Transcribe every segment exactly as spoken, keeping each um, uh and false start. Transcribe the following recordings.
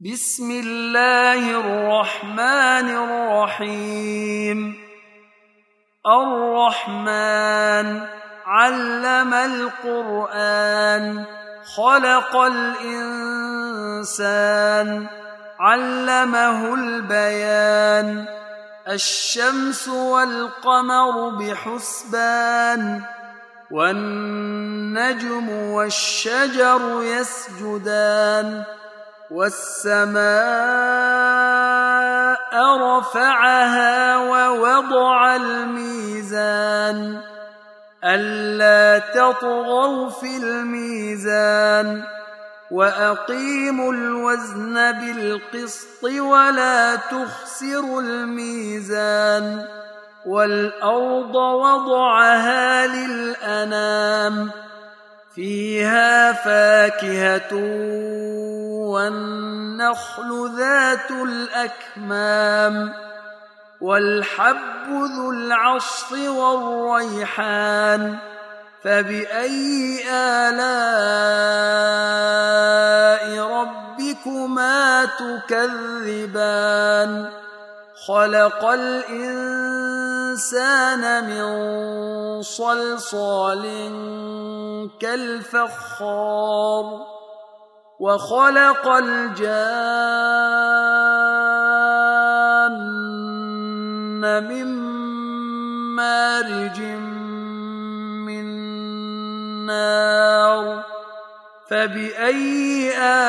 بسم الله الرحمن الرحيم. الرحمن علم القرآن خلق الإنسان علمه البيان. الشمس والقمر بحسبان والنجم والشجر يسجدان. والسماء رفعها ووضع الميزان ألا تطغوا في الميزان وأقيموا الوزن بالقسط ولا تخسروا الميزان. والأرض وضعها للأنام فيها فاكهة والنخل ذات الأكمام والحب ذو العصف والريحان. فبأي آلاء ربكما تكذبان؟ خلق الإنسان من صلصال كالفخار وخلق الجان من مارج من نار. فبأي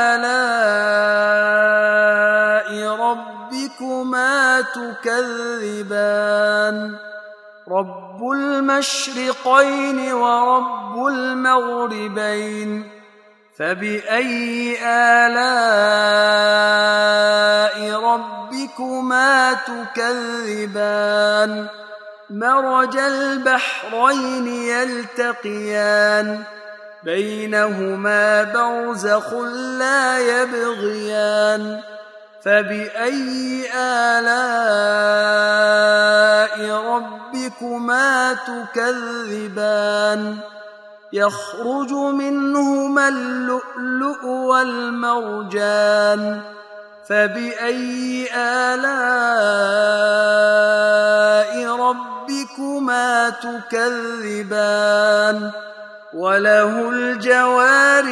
آلاء ربكما تكذبان؟ رب المشرقين ورب المغربين. فبأي آلاء ربكما تكذبان؟ مرج البحرين يلتقيان بينهما برزخ لا يبغيان. فبأي آلاء ربكما تكذبان؟ يخرج منهما اللؤلؤ والمرجان. فبأي آلاء ربكما تكذبان؟ وله الجوار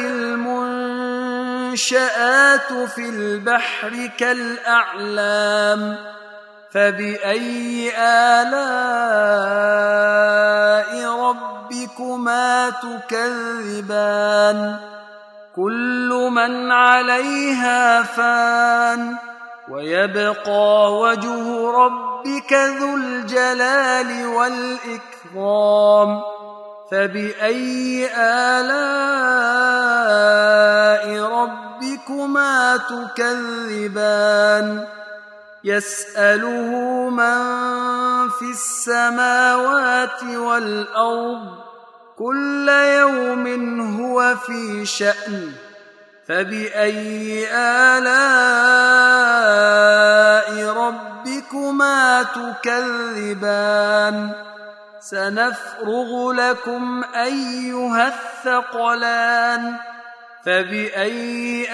المنشآت في البحر كالأعلام. فبأي آلاء ربكما تكذبان؟ كل من عليها فان ويبقى وجه ربك ذو الجلال والإكرام. فبأي آلاء ربكما تكذبان؟ يسأله من في السماوات والأرض كل يوم هو في شأن. فبأي آلاء ربكما تكذبان؟ سنفرغ لكم أيها الثقلان. فبأي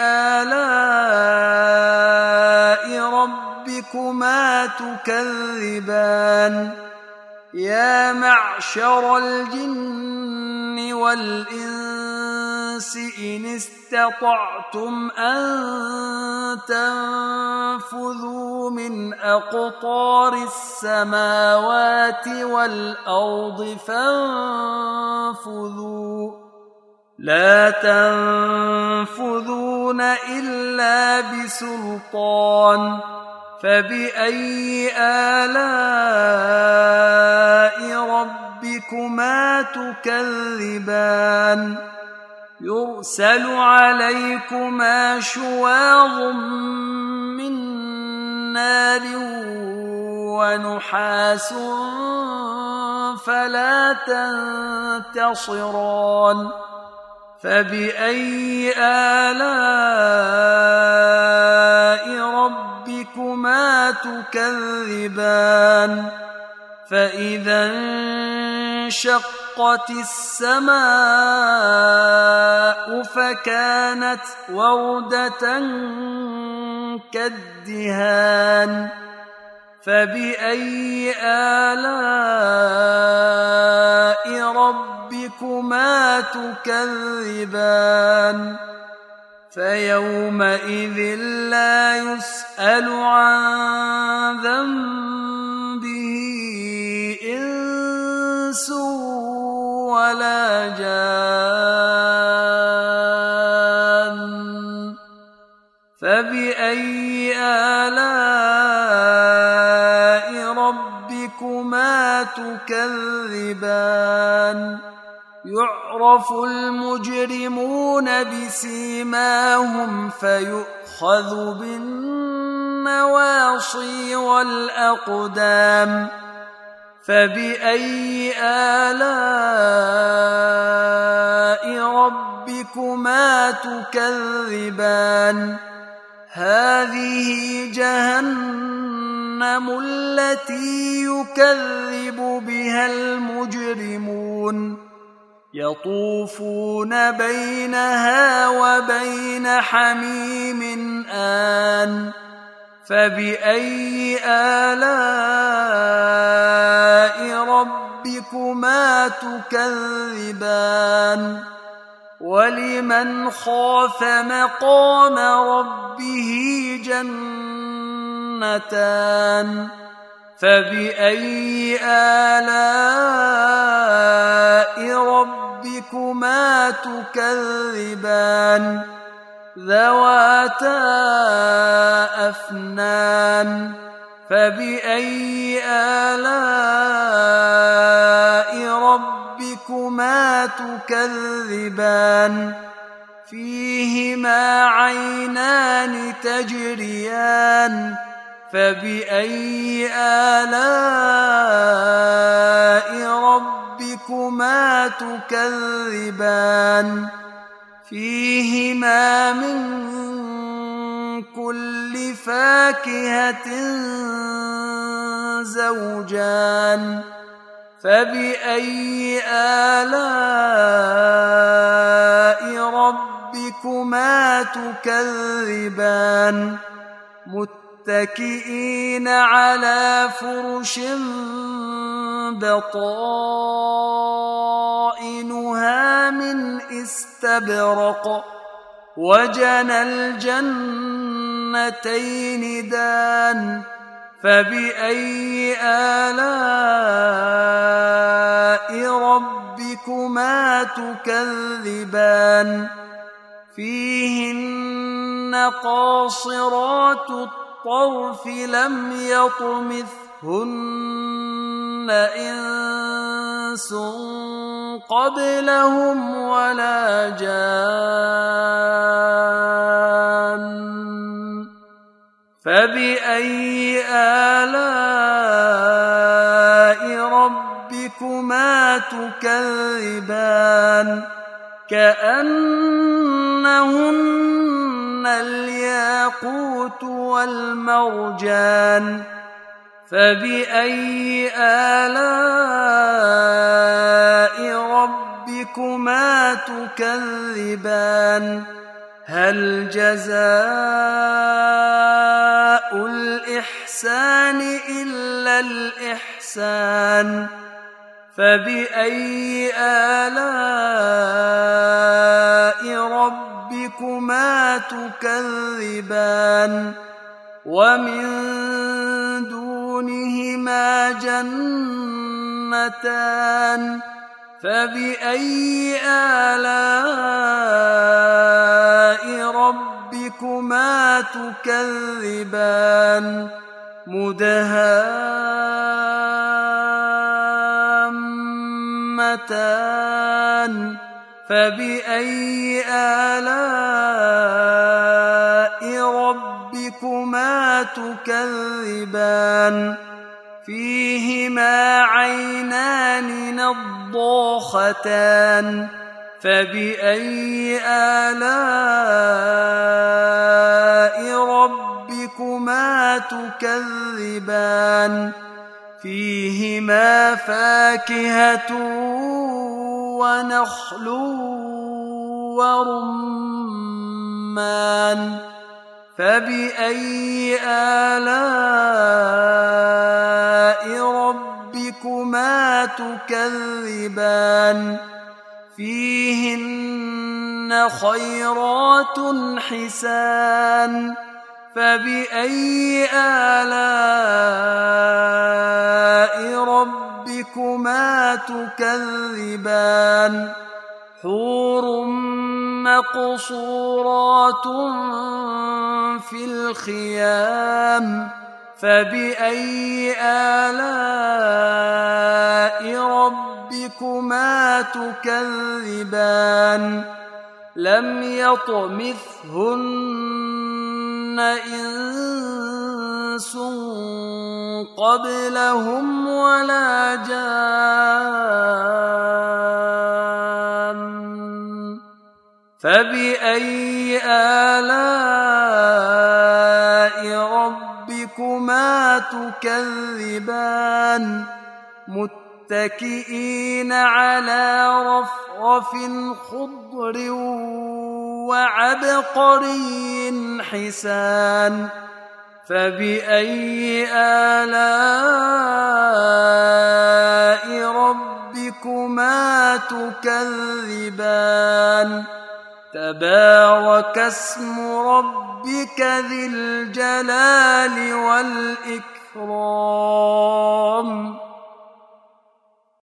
آلاء ربكما تكذبان؟ يا معشر الجن والإنس إن استطعتم أن تنفذوا من أقطار السماوات والأرض فانفذوا لا تنفذون إلا بسلطان. فبأي آلاء ربكما تكذبان؟ يرسل عليكما شواظ من نار ونحاس فلا تنتصران. فبأي آلاء ربكما تكذبان؟ فإذا انشقت السماء فكانت وردة كالدهان فبأي آلاء ربكما تكذبان فيومئذ لا يسأل عن ذنبه إنس ولا جان فبأي آلاء ربكما تكذبان يعرف المجرمون بسيماهم فيؤخذ بالنواصي والأقدام فبأي آلاء ربكما تكذبان هذه جهنم التي يكذب بها المجرمون يطوفون بينها وبين حميم آن فبأي آلاء ربكما تكذبان ولمن خاف مقام ربه جنتان فبأي آلاء ربكما تكذبان ذواتا أفنان فبأي آلاء ربكما تكذبان فيهما عينان تجريان فبأي آلاء ربكما تكذبان فيهما من كل فاكهة زوجان فبأي آلاء ربكما تكذبان متكئين على فرش بطائنها من استبرق وجنى الجنتين دان فبأي آلاء ربكما تكذبان فيهن قاصرات الطرف لم يطمثهن إنس قبلهم ولا جان فبأي آلاء ربكما تكذبان كأنهن الياقوت والمرجان فبأي آلاء ربكما تكذبان هل جزاء الإحسان إلا الإحسان فبأي آلاء ربكما تكذبان ومن دونهما جنتان فبأي آلاء ربكما تكذبان مدهامتان فبأي آلاء ربكما تكذبان فيهما عينان نضاختان فبأي آلاء ربكما تكذبان فيهما فاكهة ونخل ورمان فبأي آلاء ربكما تكذبان فيهن خيرات حسان فبأي آلاء ربكما تكذبان حور مقصورات في الخيام فبأي آلاء ربكما تكذبان لم يطمثهن إنس قبلهم ولا جان فبأي آلاء ربكما تكذبان متكئين على رفرف خضر وعبقري حسان فبأي آلاء ربكما تكذبان تبارك اسم ربك ذي الجلال والإكرام